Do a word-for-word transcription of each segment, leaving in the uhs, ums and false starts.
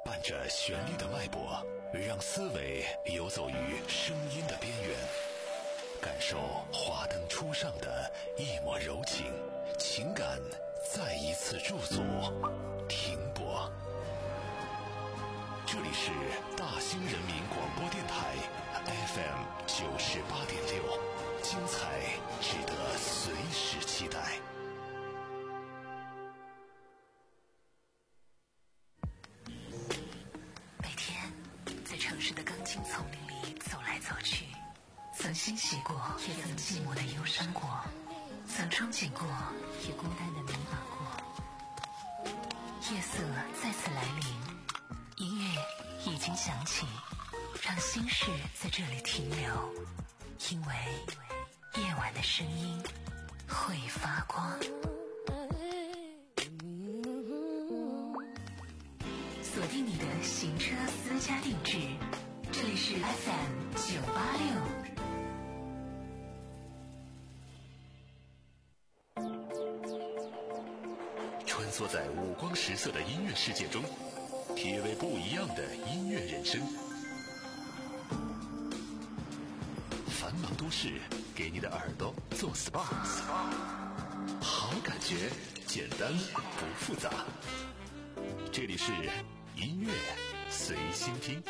伴着旋律的脉搏，让思维游走于声音的边缘，感受华灯初上的一抹柔情，情感再一次驻足停泊。这里是大兴人民广播电台 F M 九十八点六，精彩值得随时期待。 城市的钢筋丛林里走来走去，曾欣喜过，也曾寂寞的忧伤过，曾憧憬过，也孤单的迷茫过。夜色再次来临，音乐已经响起，让心事在这里停留，因为夜晚的声音会发光。锁定你的行车私家定制，这里是 F M 九八六。 穿梭在五光十色的音乐世界中，体味不一样的音乐人生。繁忙都市给你的耳朵做 S P A， 好感觉，简单不复杂。这里是音乐随心听。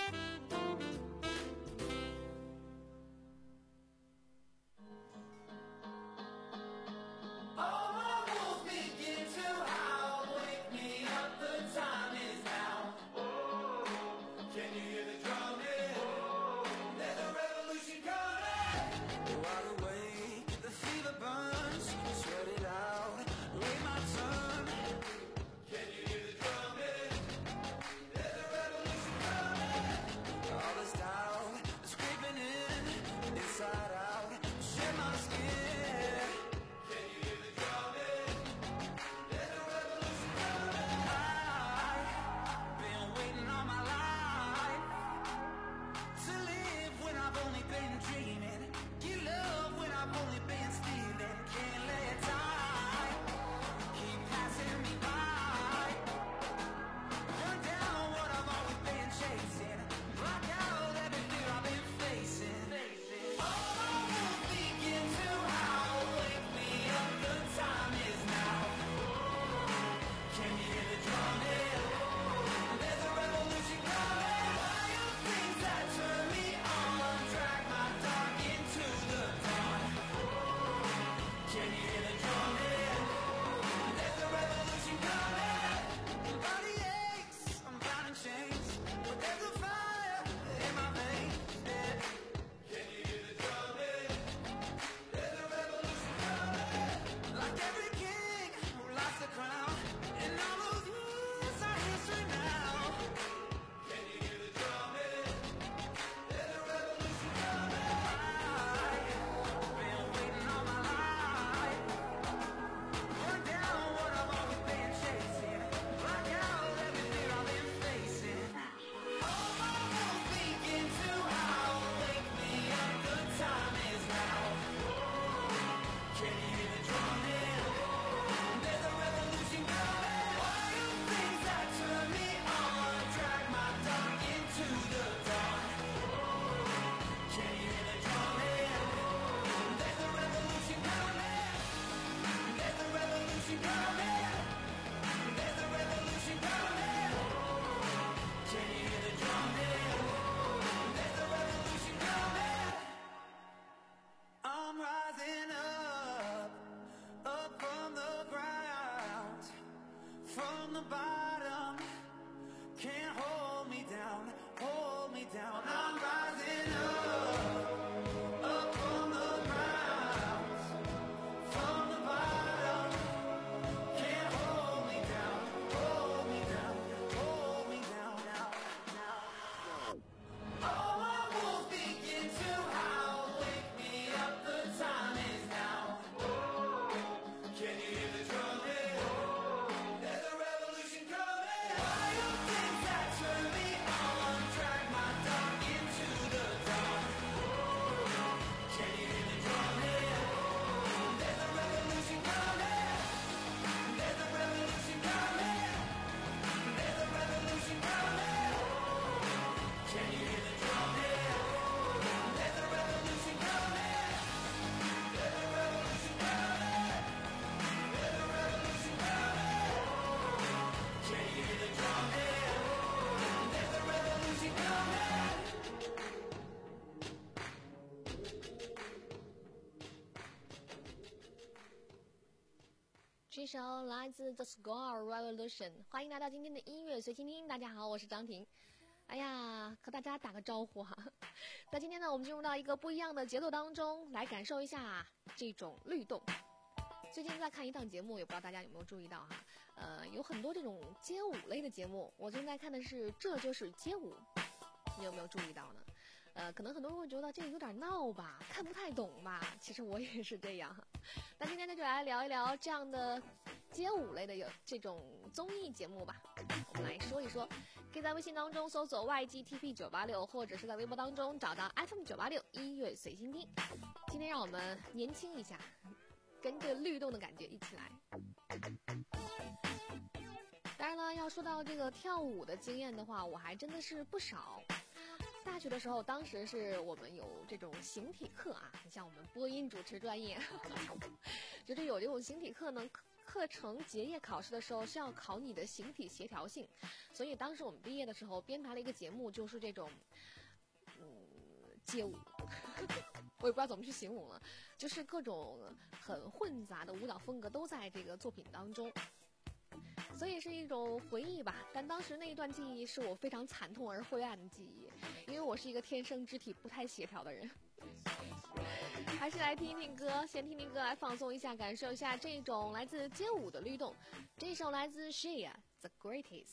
Can you hear the drumming? There's a revolution coming. 首来自 The Score Revolution， 欢迎来到今天的音乐随心听。大家好，我是张婷。哎呀，和大家打个招呼哈。那今天呢，我们进入到一个不一样的节奏当中，来感受一下这种律动。最近在看一档节目，也不知道大家有没有注意到哈，呃，有很多这种街舞类的节目。我正在看的是《这就是街舞》，你有没有注意到呢？呃，可能很多人会觉得这个有点闹吧，看不太懂吧。其实我也是这样。那今天呢，就来聊一聊这样的街舞类的有这种综艺节目吧。我们来说一说，可以在微信当中搜索 Y G T P 九八六，或者是在微博当中找到 F M 九八六音乐随心听。今天让我们年轻一下，跟着律动的感觉一起来。当然了，要说到这个跳舞的经验的话，我还真的是不少。大学的时候，当时是我们有这种形体课啊，你像我们播音主持专业，就是有这种形体课呢，课程结业考试的时候是要考你的形体协调性，所以当时我们毕业的时候编排了一个节目，就是这种，嗯，街舞，我也不知道怎么去形容了，就是各种很混杂的舞蹈风格都在这个作品当中。所以是一种回忆吧，但当时那一段记忆是我非常惨痛而灰暗的记忆，因为我是一个天生肢体不太协调的人。还是来听听歌，先听听歌来放松一下，感受一下这种来自街舞的律动。这首来自 Shea The Greatest。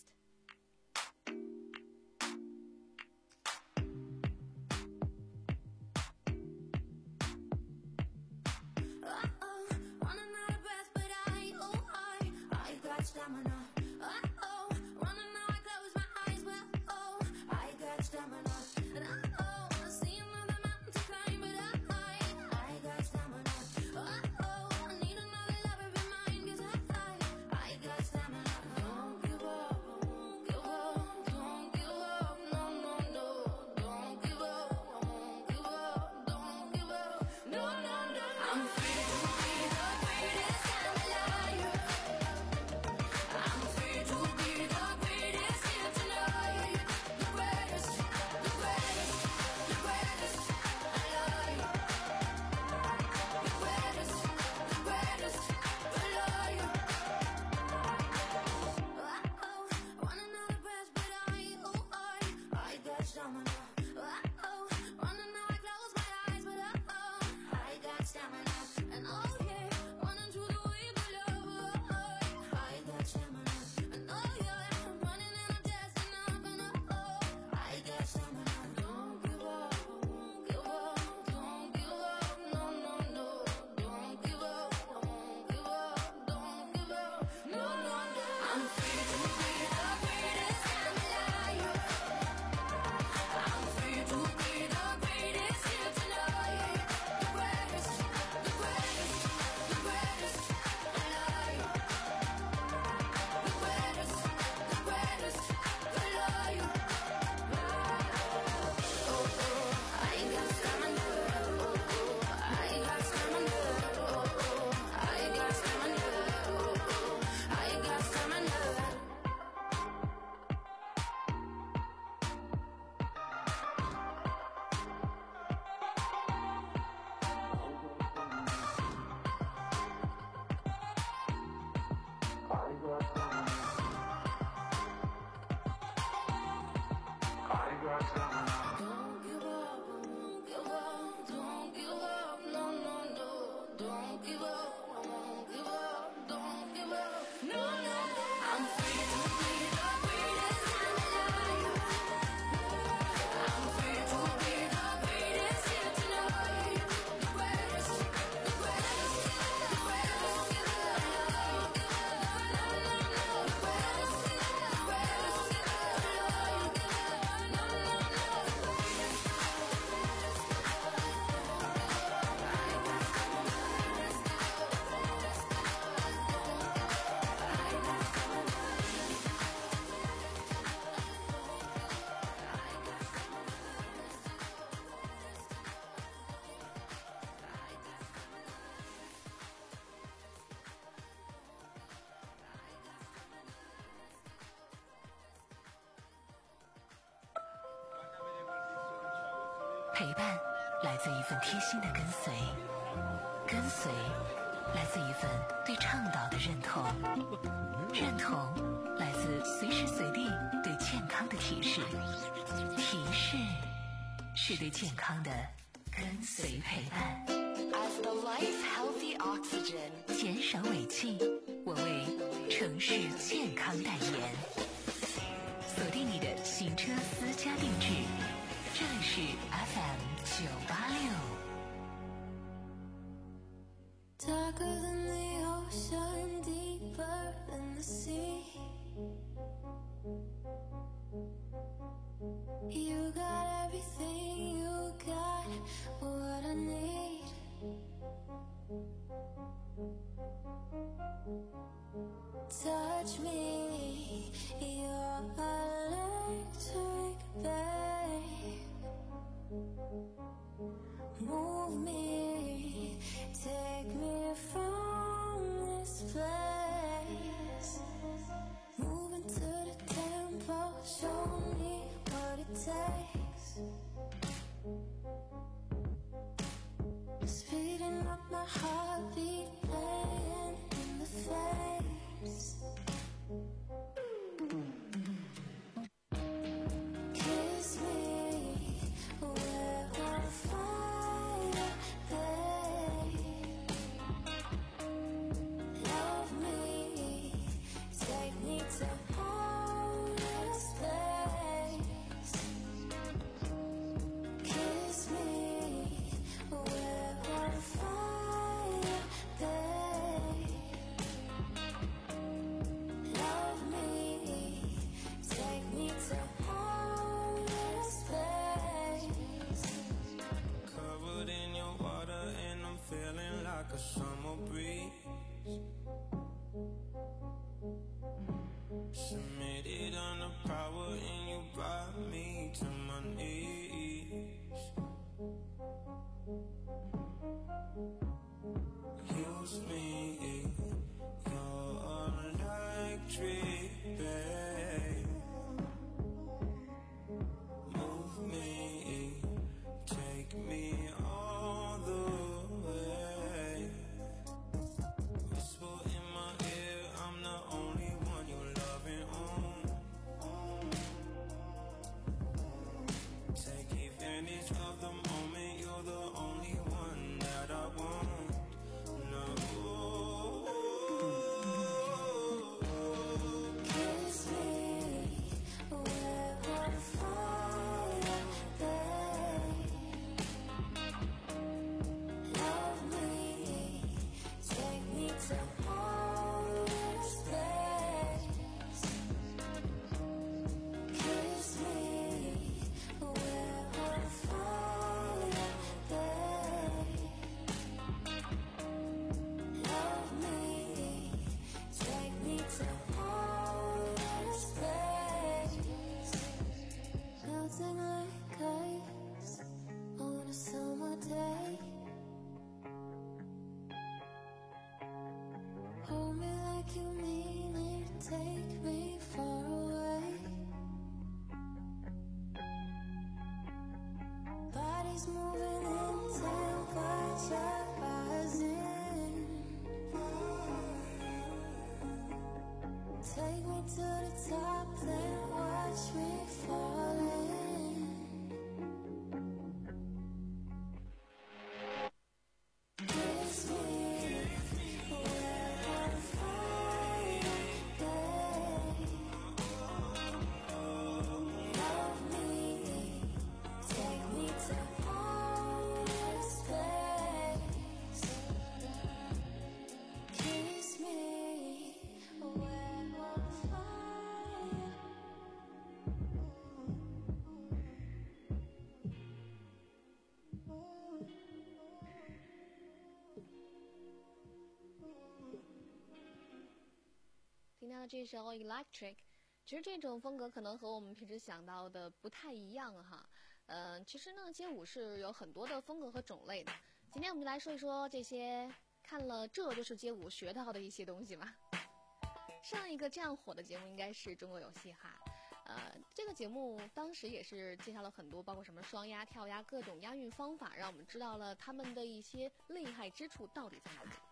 陪伴来自一份贴心的跟随，跟随来自一份对倡导的认同，认同来自随时随地对健康的提示，提示是对健康的跟随陪伴。 As the life healthy oxygen， 减少尾气，我为城市健康代言。锁定你的行车私家定制，这里是 F M 九八六。 Darker than the ocean, deeper than the sea. You got everything, you got what I need. Touch me, you're electric, babe. Move me, take me from this place. Moving to the tempo, show me what it takes. Speeding up my heartbeat, playing in the face. Kiss me, we're on fire, babe. Love me, take me to outer space. Kiss me, we're on fire, babe. Love me, take me to outer space. Covered in your water and I'm feeling like a summer breeze. Submitted under power and you brought me to my knees. Use me, you're electric, babe. Move me, take me all the way. Whisper in my ear, I'm the only one you're loving on. Take advantage of the moment, you're the only one that I want. No. Kiss me, we're on fire, babe. Love me, take me to outer space. Kiss me, we're on fire, babe. Love me, take me to outer space. Melting like ice on a summer day. Hold me like you mean it, take me far away. Bodies moving in temperature rising. Take me to the top, then watch me fall in. Kiss me, we're on fire, babe. Love me, take me to outer space. Kiss me, we're on fire. 听到的这首 Electric， 其实这种风格可能和我们平时想到的不太一样哈。呃，其实呢，街舞是有很多的风格和种类的。今天我们就来说一说这些看了这就是街舞学到的一些东西吧。上一个这样火的节目应该是《中国有嘻哈》，呃，这个节目当时也是介绍了很多，包括什么双押、跳押各种押韵方法，让我们知道了他们的一些厉害之处到底在哪里。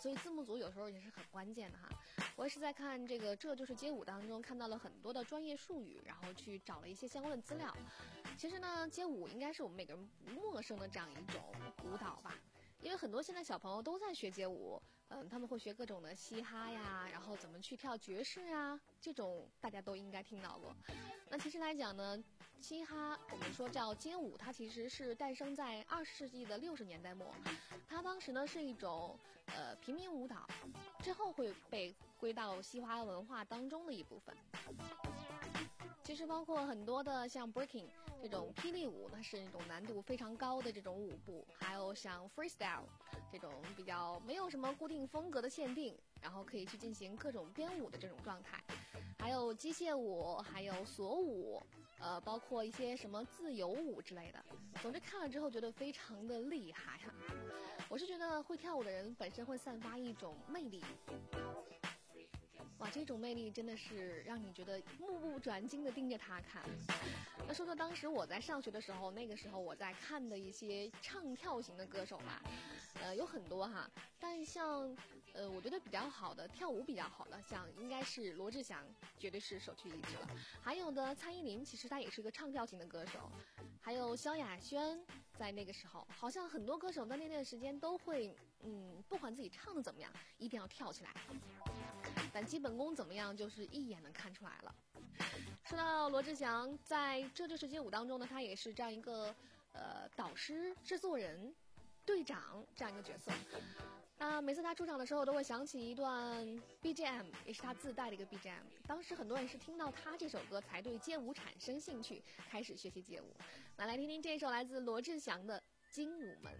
所以字幕组有时候也是很关键的哈。我也是在看这个《这就是街舞》当中看到了很多的专业术语，然后去找了一些相关的资料。其实呢，街舞应该是我们每个人不陌生的这样一种舞蹈吧。因为很多现在小朋友都在学街舞，嗯，他们会学各种的嘻哈呀，然后怎么去跳爵士啊，这种大家都应该听到过。那其实来讲呢，嘻哈我们说叫街舞，它其实是诞生在二十世纪的六十年代末，它当时呢是一种呃平民舞蹈，之后会被归到嘻哈文化当中的一部分。其实包括很多的像 breaking 这种霹雳舞，它是一种难度非常高的这种舞步，还有像 freestyle 这种比较没有什么固定风格的限定，然后可以去进行各种编舞的这种状态，还有机械舞，还有锁舞，呃，包括一些什么自由舞之类的。总之看了之后觉得非常的厉害哈。我是觉得会跳舞的人本身会散发一种魅力。哇，这种魅力真的是让你觉得目不转睛的盯着他看。那说说当时我在上学的时候，那个时候我在看的一些唱跳型的歌手吧，呃，有很多哈。但像呃，我觉得比较好的跳舞比较好的，像应该是罗志祥，绝对是首屈一指了。还有的蔡依林，其实她也是个唱跳型的歌手。还有萧亚轩，在那个时候，好像很多歌手在那段时间都会，嗯，不管自己唱的怎么样，一定要跳起来。但基本功怎么样，就是一眼能看出来了。说到罗志祥，在《这就是街舞》当中呢，他也是这样一个呃导师、制作人、队长这样一个角色。那每次他出场的时候，都会响起一段 B G M， 也是他自带的一个 B G M。当时很多人是听到他这首歌才对街舞产生兴趣，开始学习街舞。那来听听这首来自罗志祥的《精舞门》。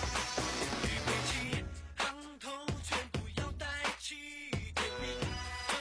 行头全部要带起，点名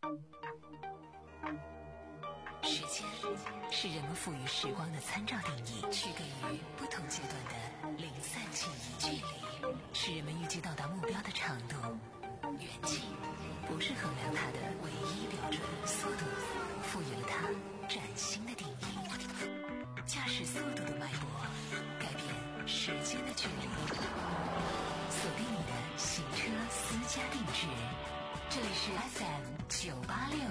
时间是人们赋予时光的参照定义，区隔于不同阶段的零散记忆。距离是人们预计到达目标的长度，远近不是衡量它的唯一标准。速度赋予了它崭新的定义，驾驶速度的脉搏改变时间的距离。锁定你的行车私家定制，这里是 F M 九八六。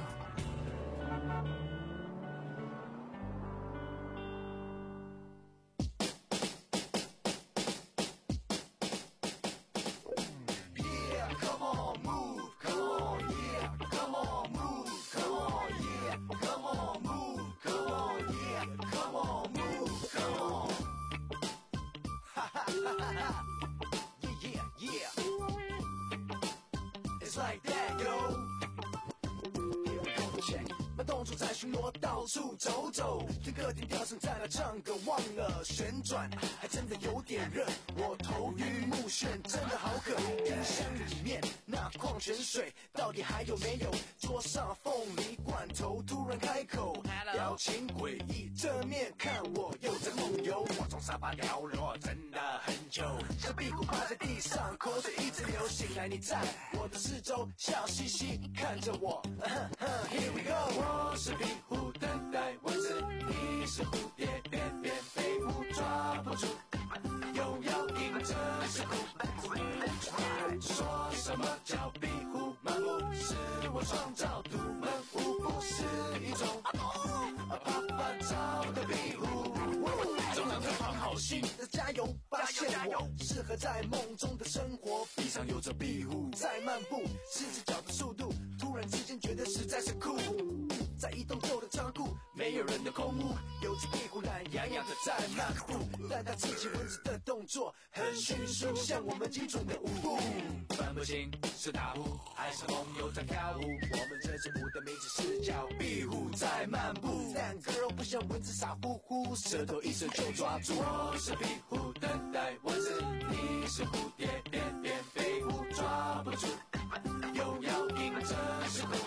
到处走走，听歌听调声再来唱歌，忘了旋转，还真的有点热。我头晕目眩，真的好渴。冰箱里面那矿泉水到底还有没有？桌上凤梨罐头突然开口，表情诡异，正面看我又在梦游。我从沙发掉落，真的很久，小屁股趴在地上，口水一直流。醒来你在我的四周，笑嘻嘻看着我。Here we go， 我是壁虎。等待蚊子，你是蝴蝶，翩翩飞舞抓不住，又要迎着是苦。说什么叫壁虎漫步？是我创造独门舞步，是一种啪啪照的壁虎。中央在放好心，加油！发现我适合在梦中的生活，地上有着壁虎在漫步，四只脚的速度，突然之间觉得实在是酷。在一栋旧的仓库，没有人的空屋，有只壁虎懒洋洋的在漫步，但它刺激蚊子的动作很迅速，像我们精准的舞步。分不清是打呼还是梦游在跳舞，我们这支舞的名字是叫壁虎在漫步。但 girl 不像蚊子傻乎乎，舌头一伸就抓住。我是壁虎等待蚊子，你是蝴蝶，翩翩飞舞抓不住，又要迎着是苦。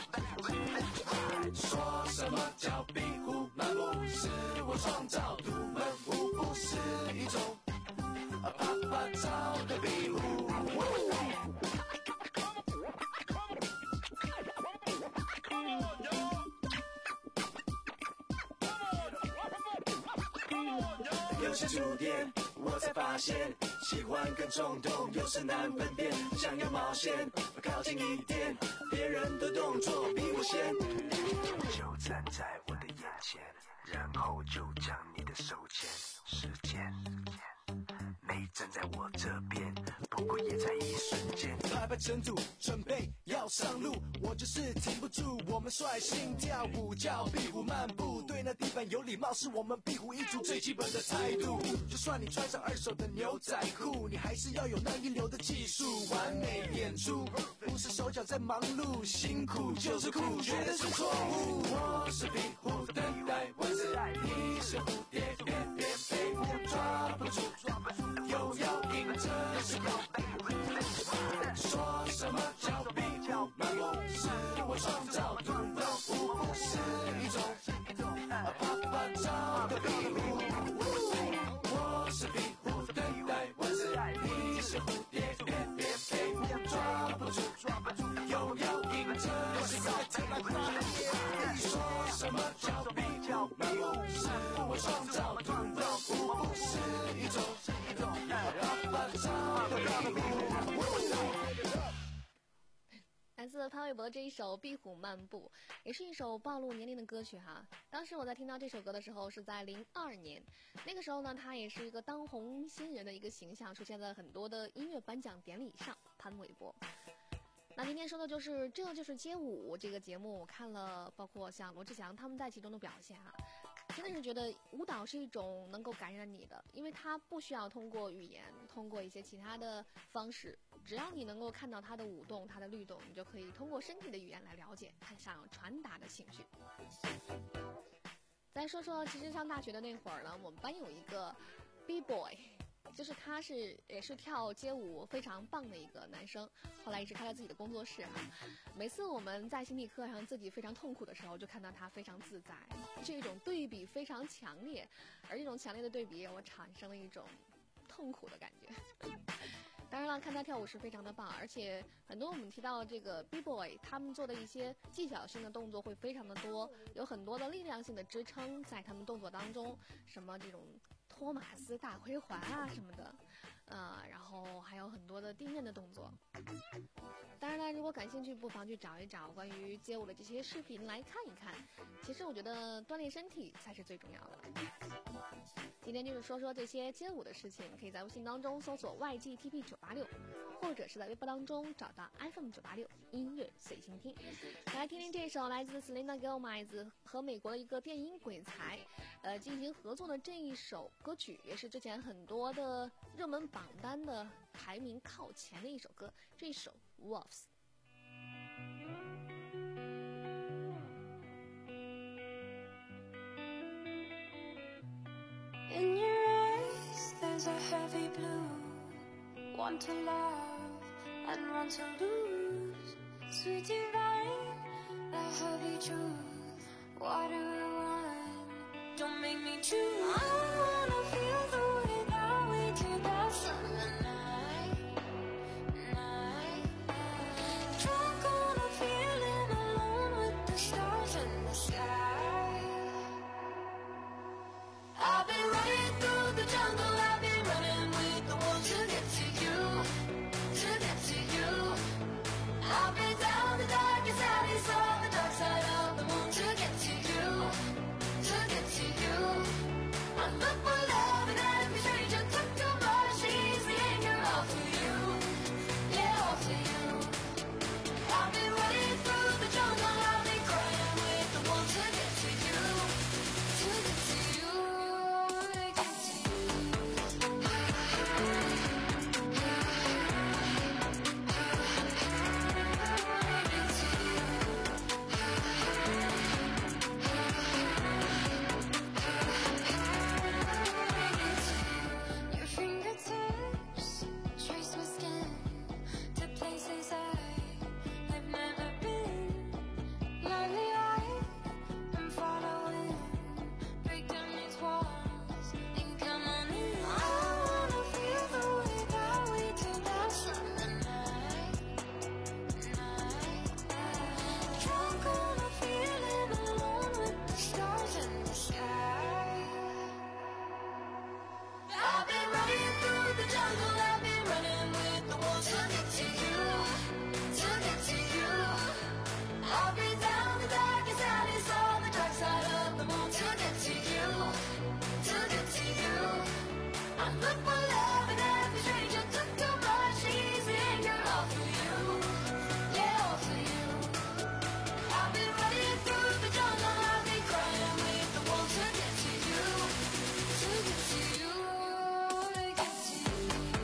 说什么叫壁虎漫步？是我创造独门舞步，是一种啪啪照的壁虎。有些触点我才发现，喜欢跟冲动有时难分辨，想要冒险靠近一点，别人的动作比我先，就站在我的眼前，然后就将你的手牵。时间没站在我这边，不过也在一瞬间。拍拍尘土，准备要上路，我就是停不住。我们率性跳舞，叫壁虎漫步，对那地板有礼貌，是我们壁虎一族最基本的态度。就算你穿上二手的牛仔裤，你还是要有那一流的技术，完美演出，不是手脚在忙碌，辛苦就是酷，绝对是错误。我是壁虎等待蚊子，你是蝴蝶，翩翩飞舞抓不住，又要迎着是苦。说什么叫壁虎漫步？是我创造独门舞步，是一种啪啪照的壁虎。我是壁虎等待蚊子，你是蝴蝶，翩翩飞舞抓不住，又要迎着是苦。说什么叫壁虎漫步？是我创造独门舞步，是一种啪啪照的壁虎。 来自潘玮柏这一首《壁虎漫步》，也是一首暴露年龄的歌曲哈。当时我在听到这首歌的时候是在零二年，那个时候呢，他也是一个当红新人的一个形象，出现在很多的音乐颁奖典礼上。潘玮柏。那今天说的就是《这就是街舞》这个节目，我看了，包括像罗志祥他们在其中的表现啊，真的是觉得舞蹈是一种能够感染你的，因为它不需要通过语言，通过一些其他的方式，只要你能够看到它的舞动、它的律动，你就可以通过身体的语言来了解它想要传达的情绪。再说说，其实上大学的那会儿呢，我们班有一个 B boy， 就是他是也是跳街舞非常棒的一个男生，后来一直开了自己的工作室哈。每次我们在心理课上自己非常痛苦的时候，就看到他非常自在，这种对比非常强烈，而这种强烈的对比让我产生了一种痛苦的感觉。当然了，看他跳舞是非常的棒，而且很多我们提到这个 B-boy 他们做的一些技巧性的动作会非常的多，有很多的力量性的支撑在他们动作当中，什么这种托马斯大回环啊什么的，呃，然后还有很多的地面的动作。当然了，如果感兴趣，不妨去找一找关于街舞的这些视频来看一看。其实我觉得锻炼身体才是最重要的。今天就是说说这些街舞的事情，可以在微信当中搜索 Y G T P 九八六，或者是在微博当中找到 F M 九八六音乐随心听。来听听这首来自 Selena Gomez 和美国的一个电音鬼才，呃，进行合作的这一首歌曲，也是之前很多的热门榜单的排名靠前的一首歌，这一首 Wolves。In your eyes, there's a heavy blue. One to love and one to lose. Sweet divine, a heavy truth. Why do we run? Don't make me choose. I don't wanna feel the way that we do that summer night, night. Drunk on a feeling, alone with the stars in the sky. I've been running through the jungle, I've been running with the wolves to get to you, to get to you. I've been down the darkest alley, saw the dark side of the moon to get to you, to get to you. I look for love and every stranger took too much, easy anger all for you, yeah, all for you. I've been running through the jungle, I've been crying with the wolves to get to you, to get to you. Your fingertips trace my skin to places I've never been. Lonely I am following, break down these walls and come on in. I wanna feel the way that we do that summer night, night. Drunk on a feeling, alone with the stars in the sky. I've been running through the jungle, I've been running with the wolves to get to you, to get to you. I've been down the darkest alley, saw the dark side of the moon to get to you, to get to you. I look for love and every stranger took too much, easy anger all for you, yeah, all for you. I've been running through the jungle, I've been crying with the wolves to get to you, to get to you, to get to you.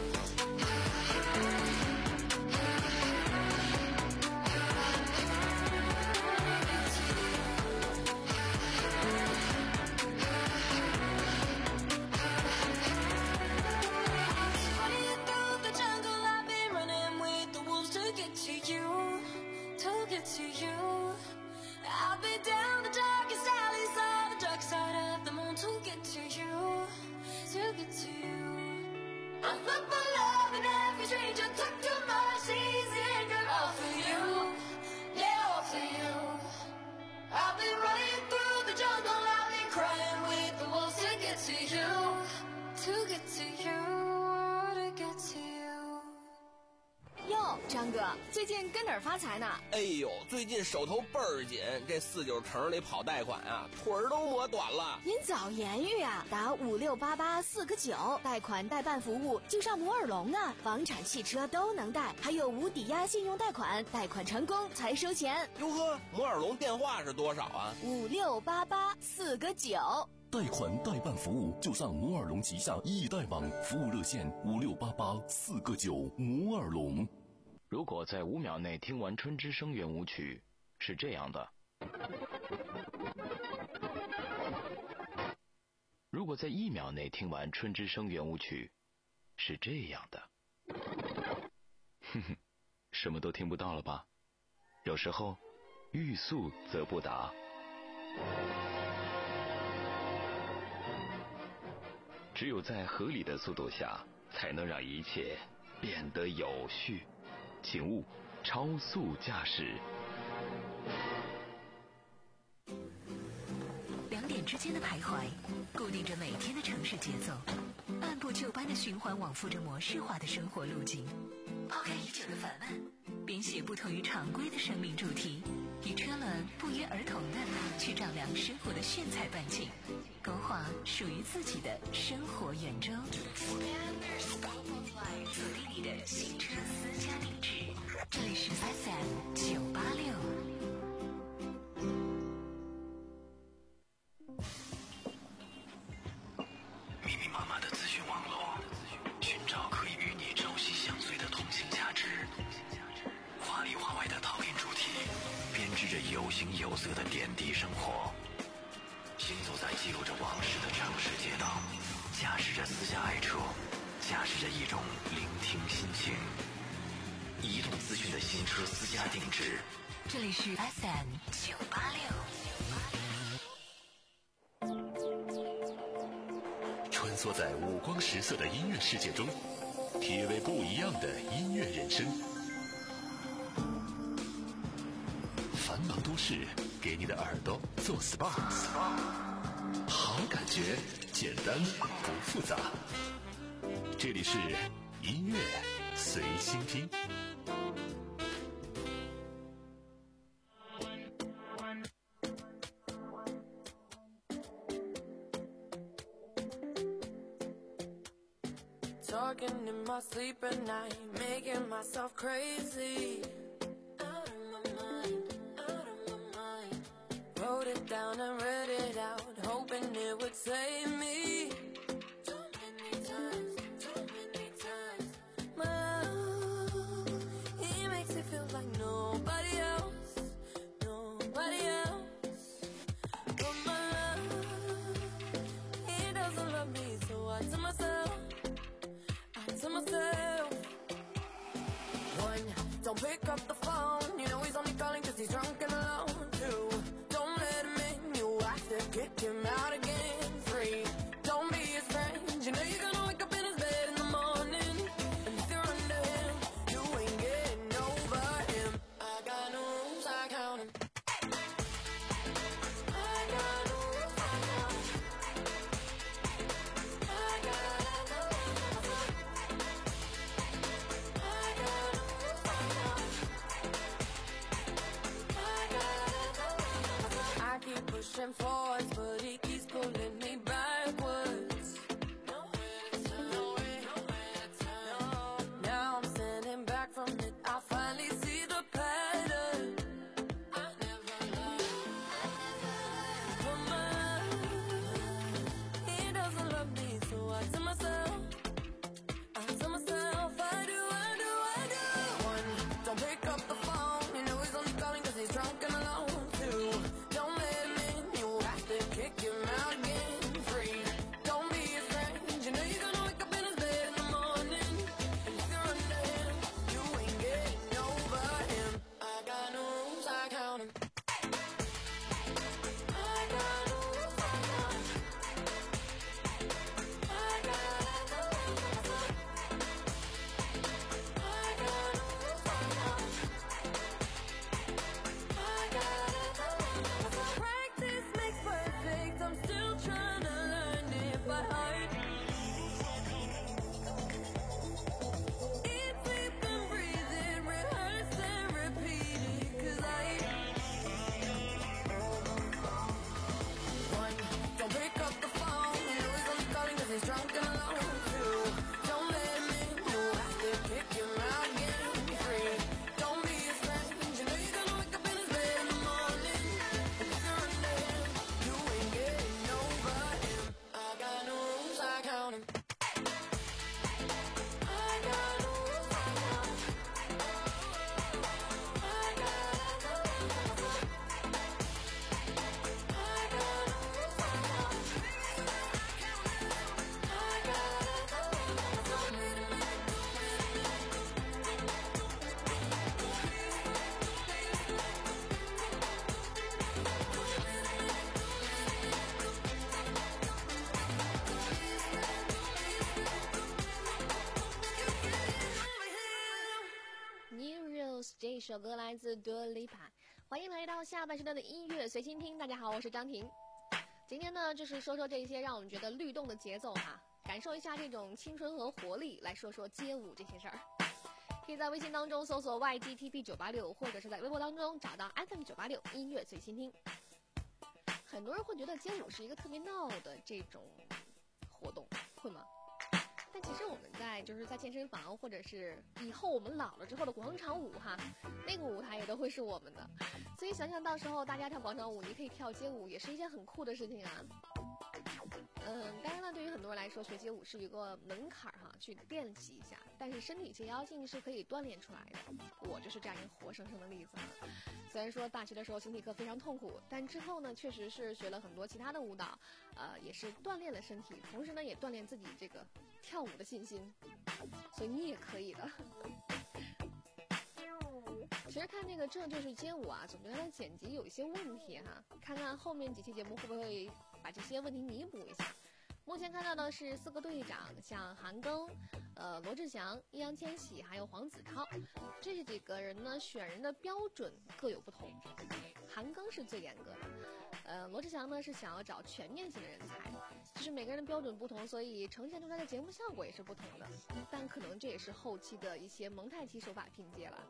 Running through the jungle, I've been running with the wolves to get to you, to get to you. I've been down the darkest alleys, saw the dark side of the moon to get to you, to get to you. I look for love and every stranger took too much, easy anger all for you, yeah, all for you. I've been running through the jungle, I've been crying with the wolves to get to you, to get to you, to get to you. 哟，张哥，最近跟哪儿发财呢？ 哎呦，最近手头倍儿紧，这四九城里跑贷款啊，腿儿都磨短了。 您早言语啊，打五六八八四个九，贷款代办服务就上摩尔龙啊，房产、汽车都能贷，还有无抵押信用贷款，贷款成功才收钱。 哟呵，摩尔龙电话是多少啊？ 五六八八四个九。 贷款代办服务就上摩尔龙旗下易贷网，服务热线五六八八四个九。摩尔龙。 如果在五秒内听完春之声圆舞曲，是这样的；如果在一秒内听完春之声圆舞曲， 是这样的。哼哼，什么都听不到了吧？有时候欲速则不达。只有在合理的速度下，才能让一切变得有序。请勿超速驾驶。 两点之间的徘徊，固定着每天的城市节奏，按部就班的循环往复着模式化的生活路径。抛开已久的烦闷，编写不同于常规的生命主题，与车轮不约而同的去丈量生活的炫彩半径，勾画属于自己的生活圆周。锁定你的新车私家定制，这里是 F M 九八六。 密密麻麻的资讯网络，寻找可以与你朝夕相随的通信价值。话里话外的讨厌主题，编织着有形有色的点滴生活。行走在记录着往事的城市街道，驾驶着私家爱车，驾驶着一种聆听心情。移动资讯的新车私家定制， 这里是 F M 九八六。 穿梭在五光十色的音乐世界中，体味不一样的音乐人生。繁忙都市给你的耳朵做 S P A， 好感觉，简单不复杂。这里是音乐随心听。 Talking in my sleep at night, making myself crazy. Out of my mind, out of my mind. Wrote it down and read it out, hoping it would save me. Too many times, too many times. My love, he makes me feel like nobody else, nobody else. But my love, he doesn't love me, so I tell myself.To myself, one, don't pick up the phone. You know he's only calling cause he's drunk and alone. Two, don't let him in. You have to kick him out again. Three, don't be his friend. You know you're gonna wake up in his bed in the morning. And if you're under him, you ain't getting over him. I got no rules, I count him. I got no rules, I count him. I got no I keep pushing forwards, but he keeps pulling me backwards. Nowhere to turn, nowhere, nowhere to turn. Now I'm standing back from it, I finally see the pattern. I never learned, but my love, he doesn't love me, so I tell myself, I tell myself, I do, I do, I do. One, don't pick up the phone, you know he's only calling cause he's drunk and alone. Two, don't let him in, you have 首歌来自 Dua Lipa。欢迎来到下半时段的音乐随心听，大家好，我是张婷。今天呢，就是说说这些让我们觉得律动的节奏哈，感受一下这种青春和活力，来说说街舞这些事儿。可以在微信当中搜索 Y G T P 九八六， 或者是在微博当中找到 F M 九八六 音乐随心听。很多人会觉得街舞是一个特别闹的这种活动，会吗？但其实我们在就是在健身房，或者是以后我们老了之后的广场舞哈，那个舞台也都会是我们的。所以想想到时候大家跳广场舞，你可以跳街舞，也是一件很酷的事情啊。嗯，当然了，对于很多人来说，学街舞是一个门槛哈，去练习一下。但是身体协调性是可以锻炼出来的。我就是这样一个活生生的例子啊。虽然说大学的时候形体课非常痛苦，但之后呢，确实是学了很多其他的舞蹈，呃，也是锻炼了身体，同时呢，也锻炼自己这个跳舞的信心。所以你也可以的。其实看这个这就是街舞啊，总觉得剪辑有一些问题哈，看看后面几期节目会不会把这些问题弥补一下。目前看到的是四个队长，像韩庚、呃罗志祥、易烊千玺还有黄子韬，这几个人呢选人的标准各有不同。韩庚是最严格的，呃罗志祥呢是想要找全面性的人才，就是每个人的标准不同，所以呈现出来的节目效果也是不同的。但可能这也是后期的一些蒙太奇手法拼接了。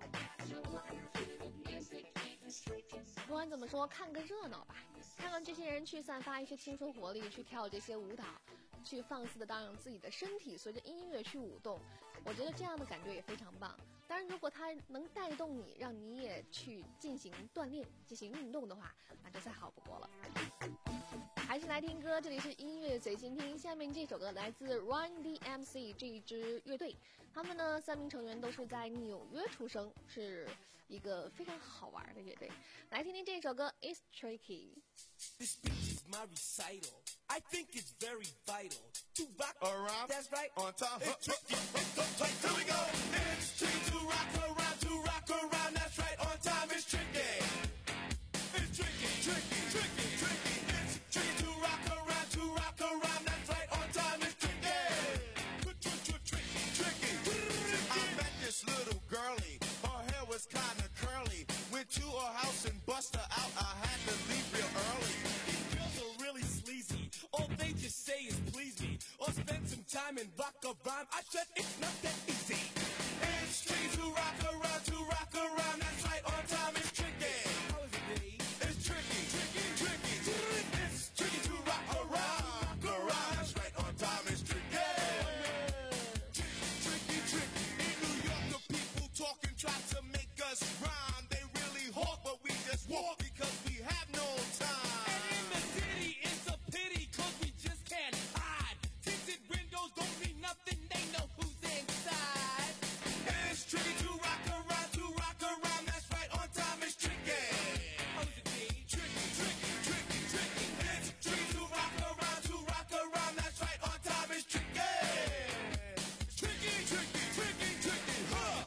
不管怎么说，看个热闹吧，看看这些人去散发一些青春活力，去跳这些舞蹈，去放肆的让自己的身体随着音乐去舞动，我觉得这样的感觉也非常棒。当然如果它能带动你，让你也去进行锻炼进行运动的话，那就再好不过了。还是来听歌，这里是音乐随心听。下面这首歌来自 Run D M C 这一支乐队，他们呢三名成员都是在纽约出生，是一个非常好玩的乐队。来听听这首歌 It's Tricky。 This speech is my recital. I think it's very vital to rock around. That's right, on time. It's tricky. It's so tight. Here we go. It's tricky to rock around, to rock around. That's right, on time. It's tricky. It's tricky, tricky, tricky, tricky. It's tricky to rock around, to rock around. That's right, on time. It's tricky. Tricky, tricky, tricky. I met this little girlie. Her hair was kinda curly. Went to her house and bust her out. I had to leave real early. These girls are really sleazy. All they just say is please me, or spend some time and rock a rhyme. I said it's not that easy. It's tricky to rock around, to rock around. That's right, on time. It's tricky. How is it, babe? It's tricky, tricky, tricky. It's tricky to rock around, rock around. That's right, on time. It's tricky. Tricky, tricky. In New York, the people talking try to make us rhyme. They really hawk, but we just walk because we have no time. And in the city, it's a pity, cause we just can't hide. Tinted windows don't mean nothing, they know who's inside. It's tricky to rock around, to rock around. That's right, on time. It's tricky. How is it, babe? Tricky, tricky, tricky, tricky. It's tricky to rock around, to rock around. That's right, on time. It's tricky. Tricky, tricky, tricky, tricky, huh?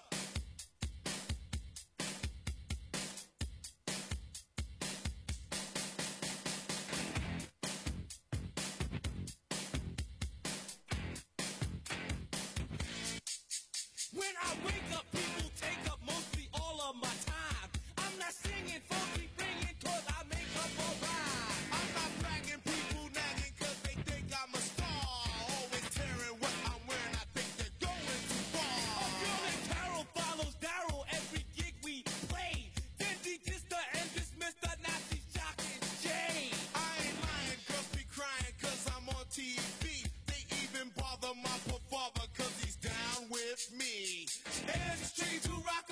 When I wake up, people take up mostly all of my time. I'm not singing funky, bringing, cause I make up a rhyme. I'm not bragging, people nagging, cause they think I'm a star. Always tearing what I'm wearing, I think they're going too far. A girl named Carol follows Daryl every gig we play. Then she just the and dismissed the Nazi shocking Jay. I ain't lying, girls be crying, cause I'm on T V. They even bother my poor father, cause he's down with me. It's tricky to rock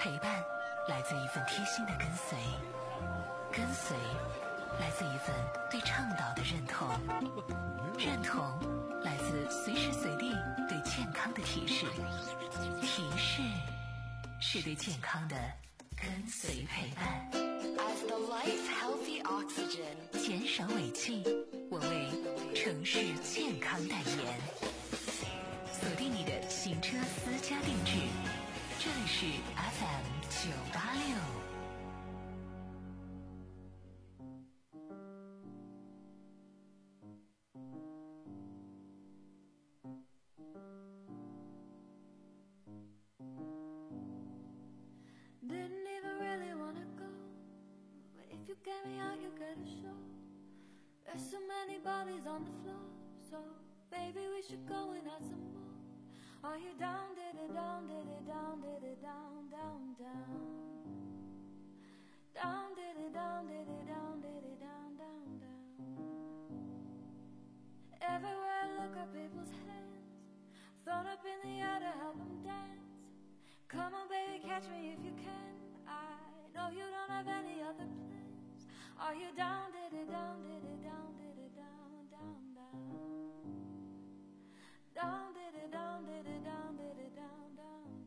陪伴来自一份贴心的跟随，跟随来自一份对倡导的认同，认同来自随时随地对健康的提示，提示是对健康的跟随陪伴。 As the life healthy oxygen， 减少尾气，我为城市健康代言。锁定你的行车私家定制，这里是 F M 九八六。 Didn't even really wanna go, but if you get me out, you get a show. There's so many bodies on the floor, so baby we should go and add some more. Are you down, did it down, did it down, did it down, down, down? Down, did it down, did it down, did it down, down, down. Everywhere I look at people's hands, thrown up in the air to help them dance. Come on baby, catch me if you can. I know you don't have any other plans. Are you down, did it down, did it down, did it down, down, down? Down, did it down, did it down, did it down, down,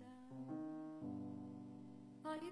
down. Are you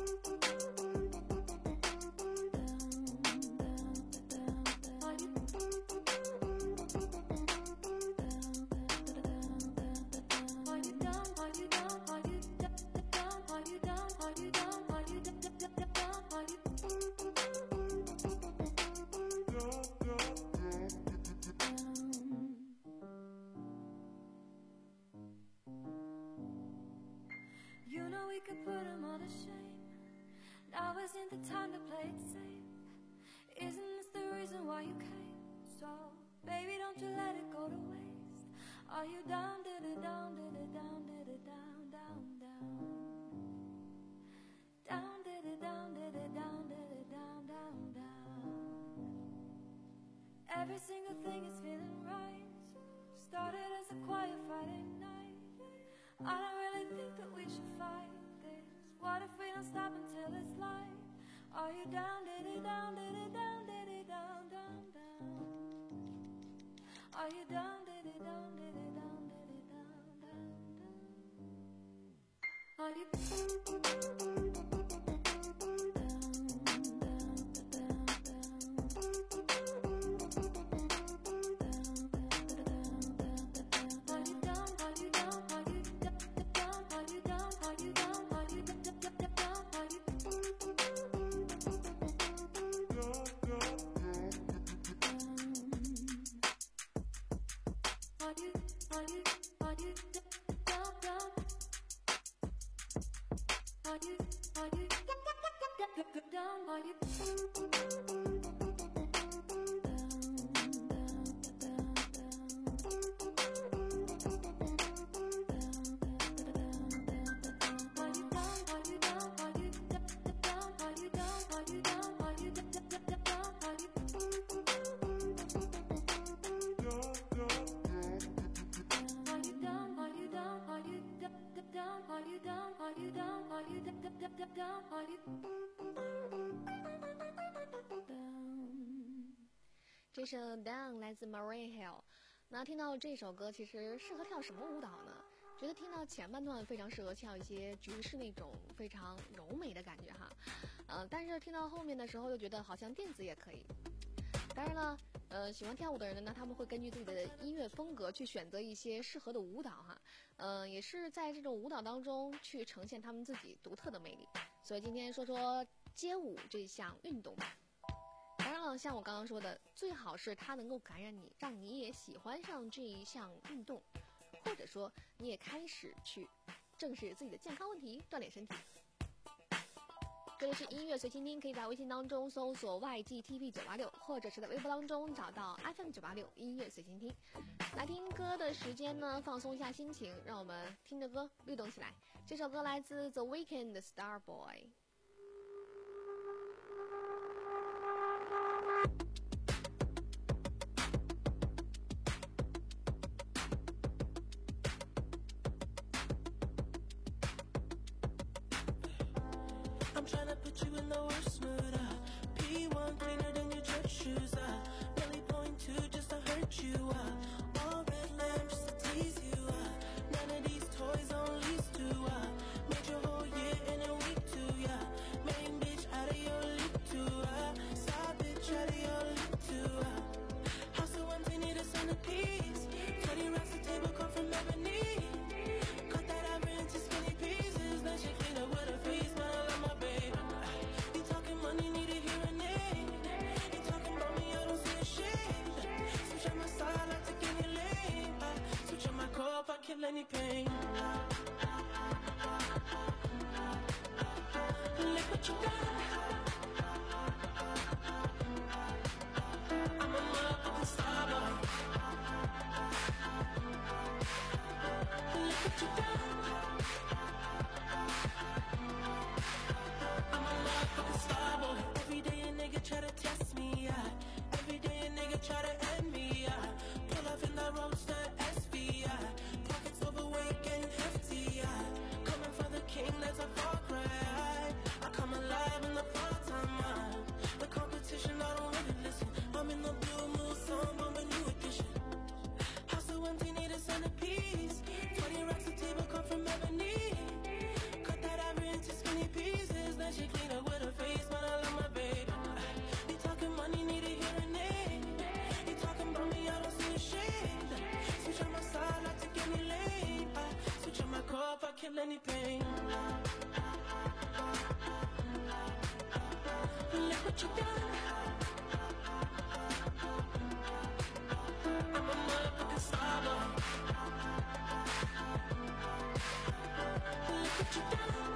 You know we could put them all to shame. Now isn't the time to play it safe. Isn't this the reason why you came? So, baby, don't you let it go to waste. Are you down, did it down, did it down, did it down, down, down? Down, did it down, did it down, did it down, down, down. Every single thing is feeling right. Started as a quiet Friday night. I don't really think that we should fight this. What if we don't stop until it's light? Are you down, did it down, did it down, did it down, down, down? Are you down, did it down, did it down, did it down, down, down? Are you down, are you 这首 Down 来自 Maria Hill。 那听到这首歌其实适合跳什么舞蹈呢？觉得听到前半段非常适合跳一些爵士那种非常柔美的感觉哈，呃，但是听到后面的时候又觉得好像电子也可以。当然了，呃，喜欢跳舞的人呢，他们会根据自己的音乐风格去选择一些适合的舞蹈哈，呃，也是在这种舞蹈当中去呈现他们自己独特的魅力。所以今天说说街舞这项运动吧。当然了，像我刚刚说的，最好是它能够感染你，让你也喜欢上这一项运动，或者说你也开始去正视自己的健康问题，锻炼身体。这里是音乐随倾听，可以在微信当中搜索 Y G T V 九八六，或者是在微博当中找到 F M 九八六音乐随倾听。来听歌的时间呢，放松一下心情，让我们听着歌律动起来。这首歌来自 The Weeknd 的 Starboy。 I'm trying to put you in the worst mood. Uh, P one cleaner than your church shoes. Uh, Nelly point two just to hurt you. Uh, all red lamb just to tease you. Uh, none of these toys on lease to. Uh, made your whole year in a week too. Yeah, main bitch out of your league too. Uh, side bitch out of your league too. Uh, house so empty, need a centerpiece. Twenty racks a table come from ebony. Cut that ivory into skinny pieces. Then she clean up with her face, man, I love my baby. You talking money, need a hearing aid. You talking about me, I don't see a shade. Switch on my side, I take any lane. I switch on my core if I kill any pain. Look what you done. I'm a motherfucking star boy. Look what you done. I'm a motherfucking star boy. Every day a nigga try to test me, yeah. Every day a nigga try to end me, yeah. Pull up in the roadster S V, yeah. Pockets overweight, getting hefty, yeah. Coming for the king, that's a far cry. I come alive in the fall time, man. The competition, I don't really listen. I'm in the blue moon, song, I'm a new edition. House so empty, need a centerpiece. Twenty racks of table come from ebony. Cut that ivory into skinny pieces. Then she clean up with her face, man, I love my baby. You talking money, need a hearing aid. You talking about me, I don't see a shade. Switch on my side, I take any lane. I switch on my core if I kill any pain. Look what you done. I'm a motherfucking star boy. Look what you done.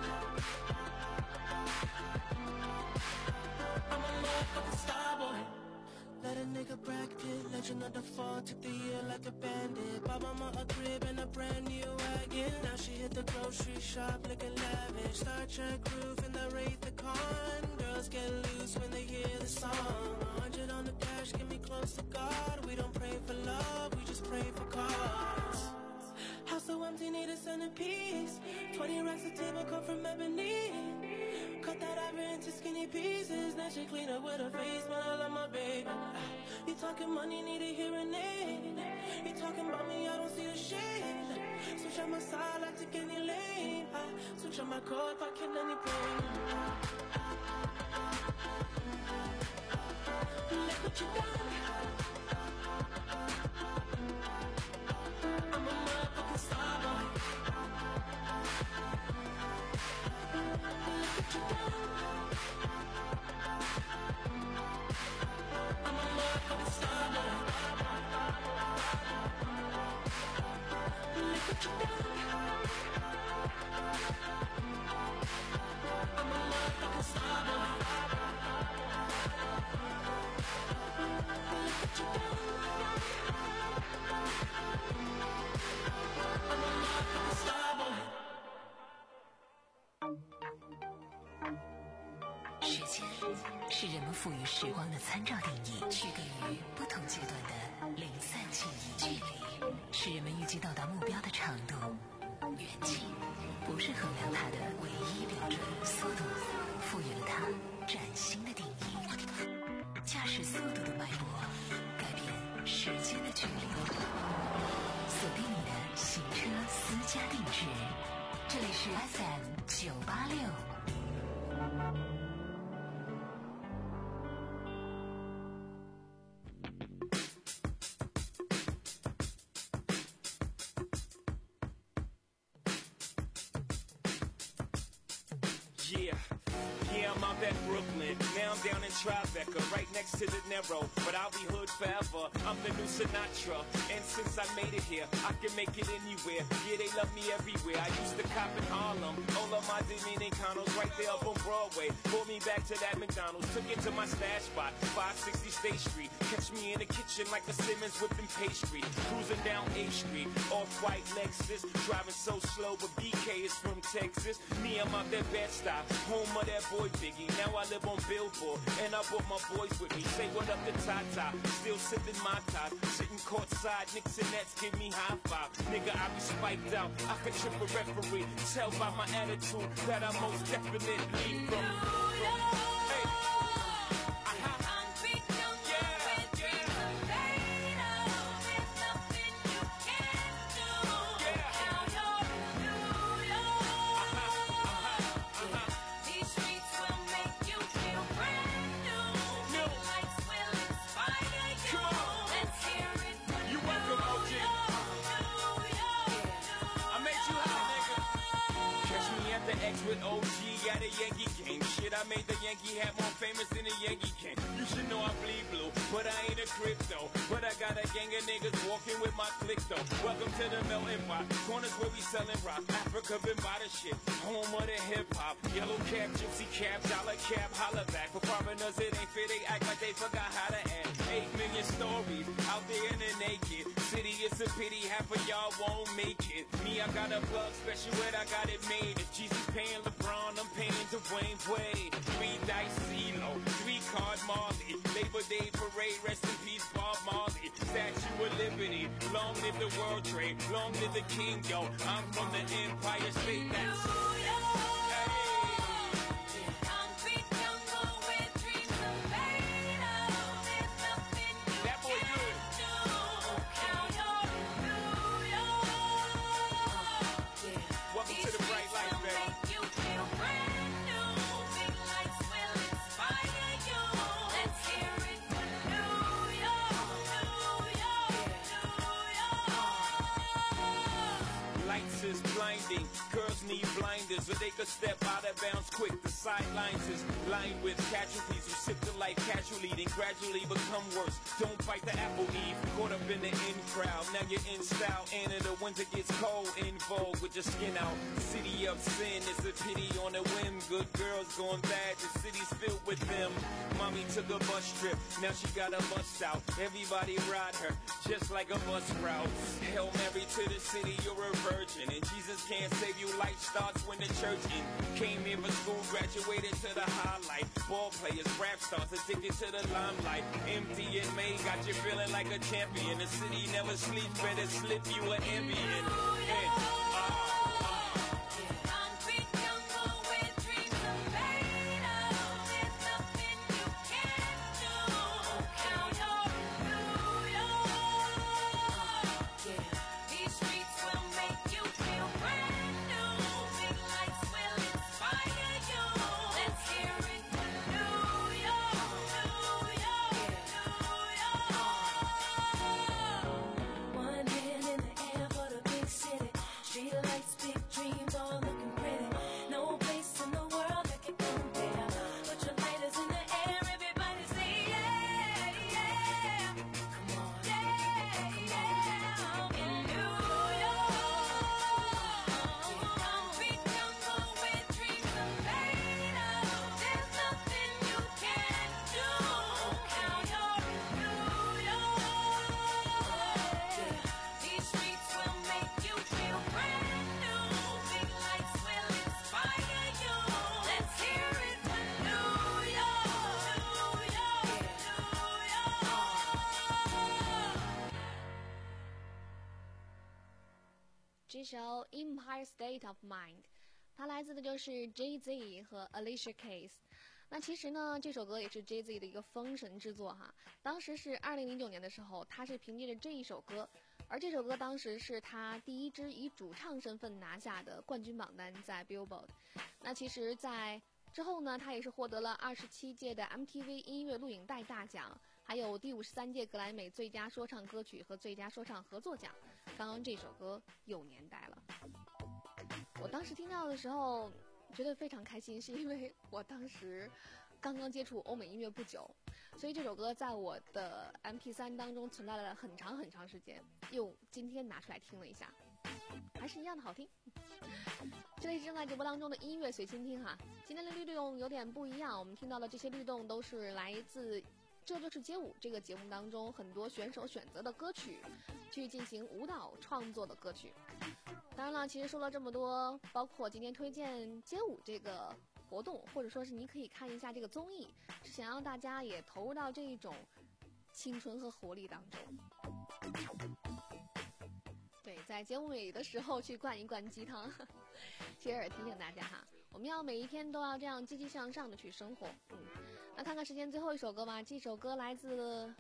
I'm a motherfucking star boy. Let a nigga Brad Pitt, legend of the fall, took the year like a bandit. Bought mama a crib and a brand new wagon. Now she hit the grocery shop looking lavish. Star Trek roof in the Wraith the Con. Girls get loose when they hear the song. A hundred on the dash, get me close to God. We don't pray for love, we just pray for cause. House so empty, need a centerpiece. Twenty racks of table come from ebony. Cut that ivory into skinny pieces. Then she clean up with her face, man, I love my baby. You talking money, need a hearing aid. You talking about me, I don't see a shade. Switch on my side, I take any lane. I switch on my core if I kill any pain. Look what you done. I'm a motherfucking star boy. Look what you done. I'm a motherfucking star boy. Look what you done. I'm a motherfucking star boy. Look what you done. I'm a motherfucking star boy. 时间是人们赋予时光的参照定义，区隔于不同阶段的零散记忆。距离是人们预计到达目标的长度，远近不是衡量它的唯一标准。速度赋予了它崭新的定义。驾驶速度的脉搏，改变时间的距离。锁定你的行车私家定制，这里是 F M 九八六。 Yeah, yeah, I'm out at Brooklyn. Now I'm down in Tribeca, right next to De Niro. But I'll be hood forever. I'm the new Sinatra. And since I made it here, I can make it anywhere. Yeah, they love me everywhere. I used to cop in Harlem. All of my Dominicanos right there up on Broadway. Pulled me back to that McDonald's. Took it to my stash spot, five sixty State Street. Catch me in the kitchen like a Simmons whipping pastry. Cruising down eighth Street, off-white Lexus. Driving so slow, but B K is from Texas. Me, I'm out that Bed-Stuy, home of that boy Biggie. Now I live on Billboard, and I brought my boys with me. Say what up to Tata, still sipping my top. Sitting courtside, Knicks and Nets give me high five. Nigga, I be spiked out, I could trip a referee. Tell by my attitude that I most definitely from. from with O G at a Yankee game. Shit, I made the Yankee hat more famous than the Yankee King. You should know I bleed blue, but I ain't a crypto. But I got a gang of niggas walking with my click though. Welcome to the melting pot, corners where we selling rock. Africa been by the shit, home of the hip hop. Yellow cap, gypsy cap, dollar cap, holla back. For foreigners it ain't fair, they act like they forgot how to act. Eight million stories out there in the naked city. It's a pity half of y'all won't make it. Me, I got a plug special where I got it made. If Jesus paying LeBron, I'm paying Dwayne Wade. Three dice CeeLo, three card Marley. Labor Day parade, rest in peace Bob Marley. Statue of Liberty, long live the World Trade, long live the King, yo. I'm from the Empire State. That's blinding. Girls need blinders so they could step out of bounds quick. The sidelines is lined with casualties who sip the life casually, then gradually become worse. Don't fight the apple eve, caught up in the in crowd. Now you're in style, and in the winter gets cold. In vogue with your skin out. City of sin, it's a pity on a whim. Good girls going bad, the city's filled with them. Mommy took a bus trip, now she got a bust out. Everybody ride her, just like a bus route. Hail Mary to the city, you're a virgin. And Jesus can't save you, life starts when the church in. Came here for school, graduated to the highlight. Ball players, rap stars, addicted to the limelight. Empty and made, got you feeling like a champion. The city never sleeps, better slip you an ambient. And, uh, 这首 Empire State of Mind， 它来自的就是 Jay-Z 和 Alicia Keys。那其实呢，这首歌也是 Jay-Z 的一个封神之作哈。当时是二零零九年的时候，他是凭借着这一首歌，而这首歌当时是他第一支以主唱身份拿下的冠军榜单，在 Billboard。那其实，在之后呢，他也是获得了二十七届的 M T V 音乐录影带大奖，还有第五十三届格莱美最佳说唱歌曲和最佳说唱合作奖。刚刚这首歌有年代了，我当时听到的时候觉得非常开心，是因为我当时刚刚接触欧美音乐不久，所以这首歌在我的 M P 三 当中存在了很长很长时间，又今天拿出来听了一下，还是一样的好听。这里是正在直播当中的音乐随心听哈，今天的律动有点不一样，我们听到的这些律动都是来自这就是街舞这个节目当中很多选手选择的歌曲，去进行舞蹈创作的歌曲。当然了，其实说了这么多，包括今天推荐街舞这个活动，或者说是你可以看一下这个综艺，是想让大家也投入到这一种青春和活力当中。对，在节目里的时候去灌一灌鸡汤。杰尔提醒大家哈，我们要每一天都要这样积极向上的去生活。嗯，那看看时间，最后一首歌吧。这首歌来自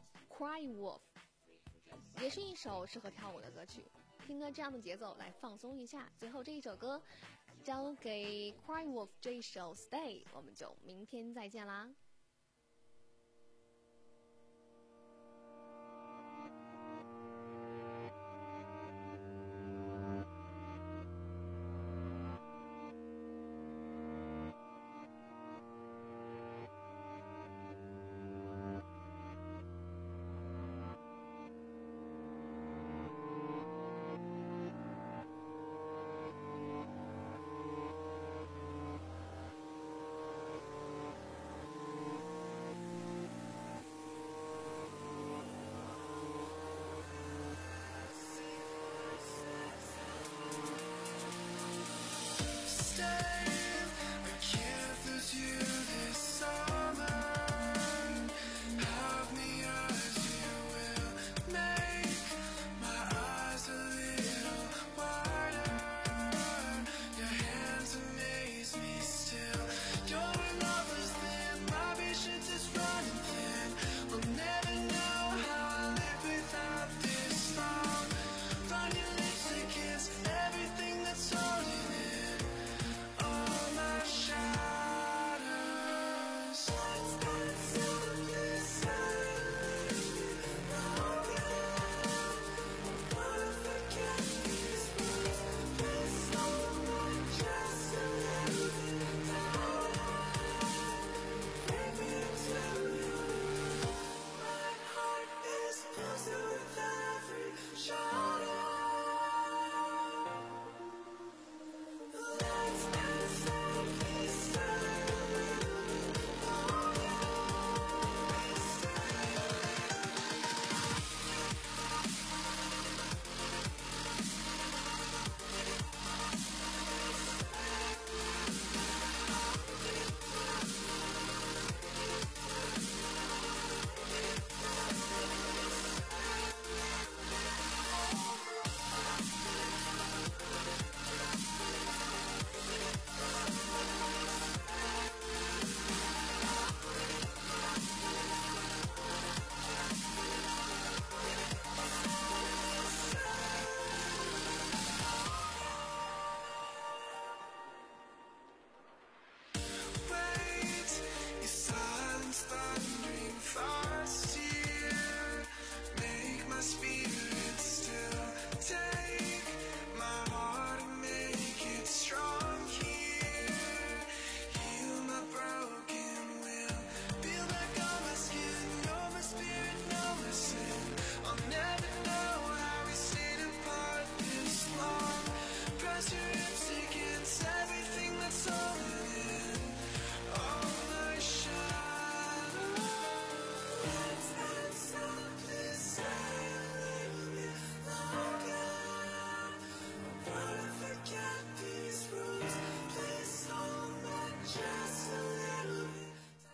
Cry Wolf， 也是一首适合跳舞的歌曲。听着这样的节奏来放松一下。最后这一首歌交给 Cry Wolf 这一首 Stay， 我们就明天再见啦。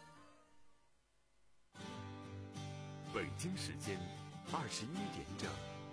北京时间二十一点整。